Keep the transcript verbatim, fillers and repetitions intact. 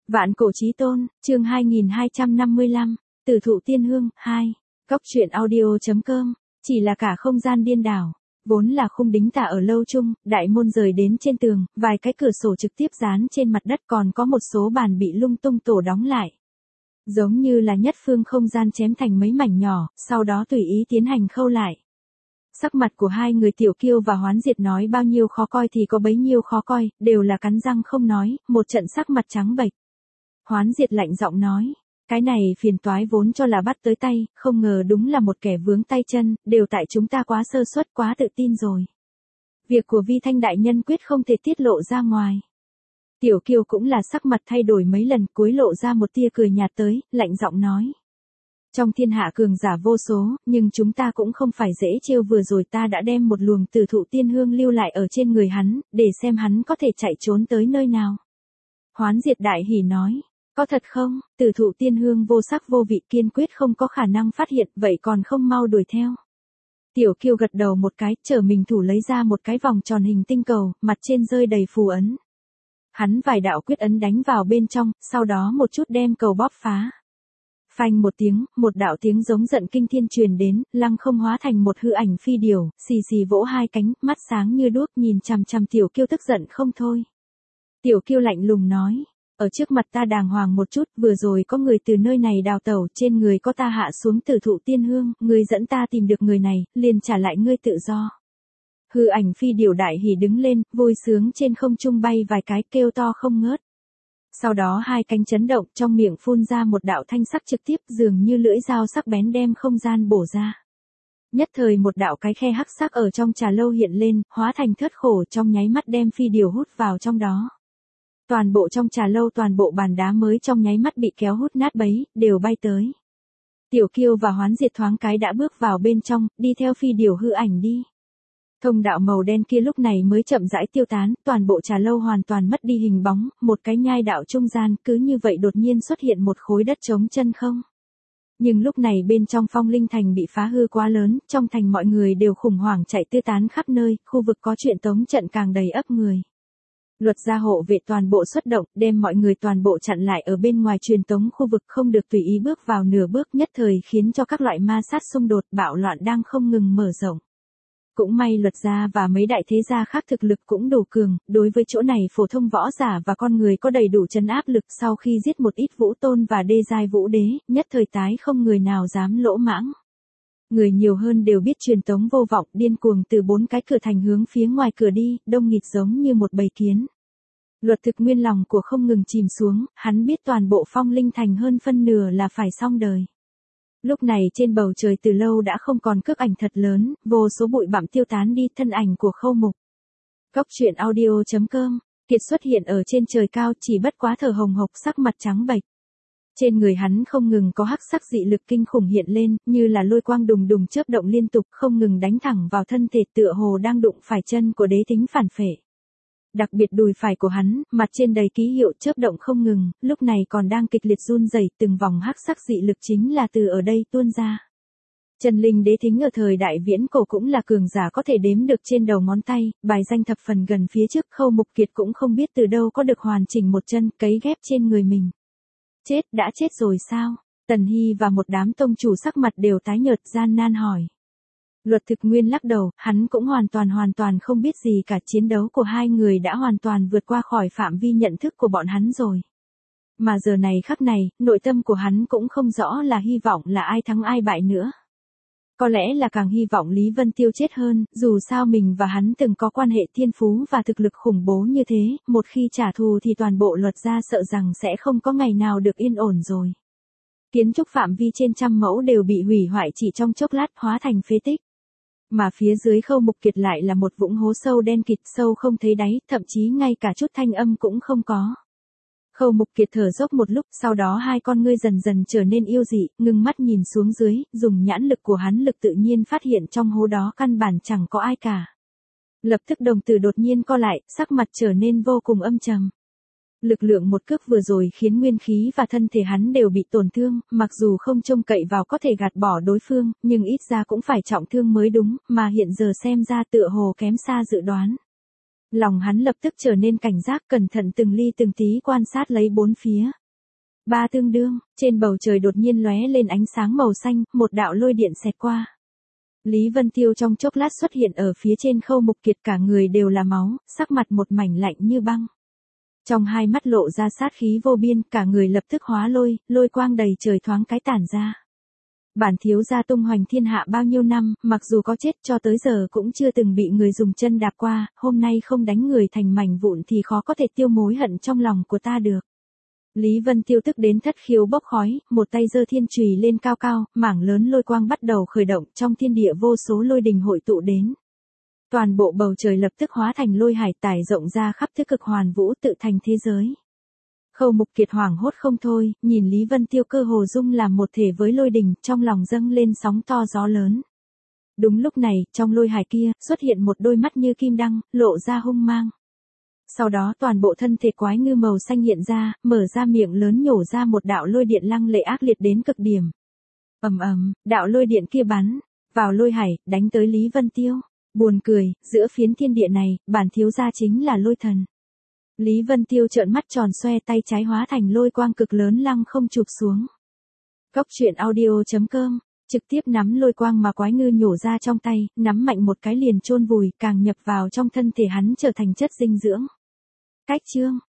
Vạn cổ chí tôn, chương hai nghìn hai trăm năm mươi lăm, Tử thụ tiên hương, hai. Góc truyện audio.com, chỉ là cả không gian điên đảo. Vốn là khung đính tả ở lâu chung, đại môn rời đến trên tường, vài cái cửa sổ trực tiếp dán trên mặt đất, còn có một số bàn bị lung tung tổ đóng lại. Giống như là nhất phương không gian chém thành mấy mảnh nhỏ, sau đó tùy ý tiến hành khâu lại. Sắc mặt của hai người Tiểu Kiêu và Hoán Diệt nói bao nhiêu khó coi thì có bấy nhiêu khó coi, đều là cắn răng không nói, một trận sắc mặt trắng bệch. Hoán Diệt lạnh giọng nói, cái này phiền toái vốn cho là bắt tới tay, không ngờ đúng là một kẻ vướng tay chân, đều tại chúng ta quá sơ suất, quá tự tin rồi. Việc của Vi Thanh đại nhân quyết không thể tiết lộ ra ngoài. Tiểu Kiêu cũng là sắc mặt thay đổi mấy lần, cúi lộ ra một tia cười nhạt tới, lạnh giọng nói. Trong thiên hạ cường giả vô số, nhưng chúng ta cũng không phải dễ trêu, vừa rồi ta đã đem một luồng tử thụ tiên hương lưu lại ở trên người hắn, để xem hắn có thể chạy trốn tới nơi nào. Hoán Diệt đại hỉ nói, có thật không? Tử thụ tiên hương vô sắc vô vị, kiên quyết không có khả năng phát hiện, vậy còn không mau đuổi theo. Tiểu Kiêu gật đầu một cái, trở mình thủ lấy ra một cái vòng tròn hình tinh cầu, mặt trên rơi đầy phù ấn. Hắn vài đạo quyết ấn đánh vào bên trong, sau đó một chút đem cầu bóp phá. Phanh một tiếng, một đạo tiếng giống giận kinh thiên truyền đến, lăng không hóa thành một hư ảnh phi điểu, xì xì vỗ hai cánh, mắt sáng như đuốc nhìn chằm chằm Tiểu Kiêu tức giận không thôi. Tiểu Kiêu lạnh lùng nói, ở trước mặt ta đàng hoàng một chút, vừa rồi có người từ nơi này đào tẩu, trên người có ta hạ xuống tử thụ tiên hương, ngươi dẫn ta tìm được người này, liền trả lại ngươi tự do. Hư ảnh phi điểu đại hỉ đứng lên, vui sướng trên không trung bay vài cái, kêu to không ngớt. Sau đó hai cánh chấn động, trong miệng phun ra một đạo thanh sắc trực tiếp, dường như lưỡi dao sắc bén đem không gian bổ ra. Nhất thời một đạo cái khe hắc sắc ở trong trà lâu hiện lên, hóa thành thớt khổ, trong nháy mắt đem phi điểu hút vào trong đó. Toàn bộ trong trà lâu, toàn bộ bàn đá mới trong nháy mắt bị kéo hút nát bấy, đều bay tới. Tiểu Kiêu và Hoán Diệt thoáng cái đã bước vào bên trong, đi theo phi điểu hư ảnh đi. Thông đạo màu đen kia lúc này mới chậm rãi tiêu tán, toàn bộ trà lâu hoàn toàn mất đi hình bóng, một cái nhai đạo trung gian, cứ như vậy đột nhiên xuất hiện một khối đất trống chân không. Nhưng lúc này bên trong Phong Linh Thành bị phá hư quá lớn, trong thành mọi người đều khủng hoảng chạy tứ tán khắp nơi, khu vực có chuyện tống trận càng đầy ắp người. Luật gia hộ vệ toàn bộ xuất động, đem mọi người toàn bộ chặn lại ở bên ngoài truyền tống khu vực, không được tùy ý bước vào nửa bước, nhất thời khiến cho các loại ma sát xung đột bạo loạn đang không ngừng mở rộng. Cũng may Luật gia và mấy đại thế gia khác thực lực cũng đủ cường, đối với chỗ này phổ thông võ giả và con người có đầy đủ trấn áp lực, sau khi giết một ít vũ tôn và đê giai vũ đế, nhất thời tái không người nào dám lỗ mãng. Người nhiều hơn đều biết truyền tống vô vọng, điên cuồng từ bốn cái cửa thành hướng phía ngoài cửa đi, đông nghịt giống như một bầy kiến. Luật Thực Nguyên lòng của không ngừng chìm xuống, hắn biết toàn bộ Phong Linh Thành hơn phân nửa là phải xong đời. Lúc này trên bầu trời từ lâu đã không còn cước ảnh thật lớn, vô số bụi bặm tiêu tán đi, thân ảnh của Khâu Mục. Góc truyện audio.com, Kiệt xuất hiện ở trên trời cao, chỉ bất quá thở hồng hộc, sắc mặt trắng bệch. Trên người hắn không ngừng có hắc sắc dị lực kinh khủng hiện lên, như là lôi quang đùng đùng chớp động liên tục, không ngừng đánh thẳng vào thân thể, tựa hồ đang đụng phải chân của đế tính phản phệ. Đặc biệt đùi phải của hắn, mặt trên đầy ký hiệu chớp động không ngừng, lúc này còn đang kịch liệt run rẩy, từng vòng hắc sắc dị lực chính là từ ở đây tuôn ra. Chân linh đế thính ở thời đại viễn cổ cũng là cường giả có thể đếm được trên đầu ngón tay, bài danh thập phần gần phía trước. Khâu Mục Kiệt cũng không biết từ đâu có được hoàn chỉnh một chân cấy ghép trên người mình. Chết, đã chết rồi sao? Tần Hy và một đám tông chủ sắc mặt đều tái nhợt, gian nan hỏi. Luật Thực Nguyên lắc đầu, hắn cũng hoàn toàn hoàn toàn không biết gì cả, chiến đấu của hai người đã hoàn toàn vượt qua khỏi phạm vi nhận thức của bọn hắn rồi. Mà giờ này khắc này, nội tâm của hắn cũng không rõ là hy vọng là ai thắng ai bại nữa. Có lẽ là càng hy vọng Lý Vân Tiêu chết hơn, dù sao mình và hắn từng có quan hệ thiên phú và thực lực khủng bố như thế, một khi trả thù thì toàn bộ Luật gia sợ rằng sẽ không có ngày nào được yên ổn rồi. Kiến trúc phạm vi trên trăm mẫu đều bị hủy hoại chỉ trong chốc lát, hóa thành phế tích. Mà phía dưới Khâu Mục Kiệt lại là một vũng hố sâu đen kịt, sâu không thấy đáy, thậm chí ngay cả chút thanh âm cũng không có. Khâu Mục Kiệt thở dốc một lúc, sau đó hai con ngươi dần dần trở nên yêu dị, ngưng mắt nhìn xuống dưới, dùng nhãn lực của hắn lực tự nhiên phát hiện trong hố đó căn bản chẳng có ai cả. Lập tức đồng tử đột nhiên co lại, sắc mặt trở nên vô cùng âm trầm. Lực lượng một cước vừa rồi khiến nguyên khí và thân thể hắn đều bị tổn thương, mặc dù không trông cậy vào có thể gạt bỏ đối phương, nhưng ít ra cũng phải trọng thương mới đúng, mà hiện giờ xem ra tựa hồ kém xa dự đoán. Lòng hắn lập tức trở nên cảnh giác, cẩn thận từng ly từng tí quan sát lấy bốn phía. Ba tương đương, trên bầu trời đột nhiên lóe lên ánh sáng màu xanh, một đạo lôi điện xẹt qua. Lý Vân Tiêu trong chốc lát xuất hiện ở phía trên Khâu Mục Kiệt, cả người đều là máu, sắc mặt một mảnh lạnh như băng. Trong hai mắt lộ ra sát khí vô biên, cả người lập tức hóa lôi, lôi quang đầy trời thoáng cái tản ra. Bản thiếu gia tung hoành thiên hạ bao nhiêu năm, mặc dù có chết cho tới giờ cũng chưa từng bị người dùng chân đạp qua, hôm nay không đánh người thành mảnh vụn thì khó có thể tiêu mối hận trong lòng của ta được. Lý Vân Tiêu tức đến thất khiếu bốc khói, một tay giơ thiên chùy lên cao cao, mảng lớn lôi quang bắt đầu khởi động, trong thiên địa vô số lôi đình hội tụ đến. Toàn bộ bầu trời lập tức hóa thành lôi hải, tải rộng ra khắp thế cực hoàn vũ, tự thành thế giới. Khâu Mục Kiệt hoảng hốt không thôi, nhìn Lý Vân Tiêu cơ hồ dung làm một thể với lôi đình, trong lòng dâng lên sóng to gió lớn. Đúng lúc này, trong lôi hải kia, xuất hiện một đôi mắt như kim đăng, lộ ra hung mang. Sau đó toàn bộ thân thể quái ngư màu xanh hiện ra, mở ra miệng lớn nhổ ra một đạo lôi điện lăng lệ ác liệt đến cực điểm. Ầm ầm, đạo lôi điện kia bắn vào lôi hải, đánh tới Lý Vân Tiêu. Buồn cười, giữa phiến thiên địa này, bản thiếu gia chính là lôi thần. Lý Vân Tiêu trợn mắt tròn xoe, tay trái hóa thành lôi quang cực lớn lăng không chụp xuống. Cốc truyện audio chấm com, trực tiếp nắm lôi quang mà quái ngư nhổ ra trong tay, nắm mạnh một cái liền chôn vùi, càng nhập vào trong thân thể hắn trở thành chất dinh dưỡng. Cách chương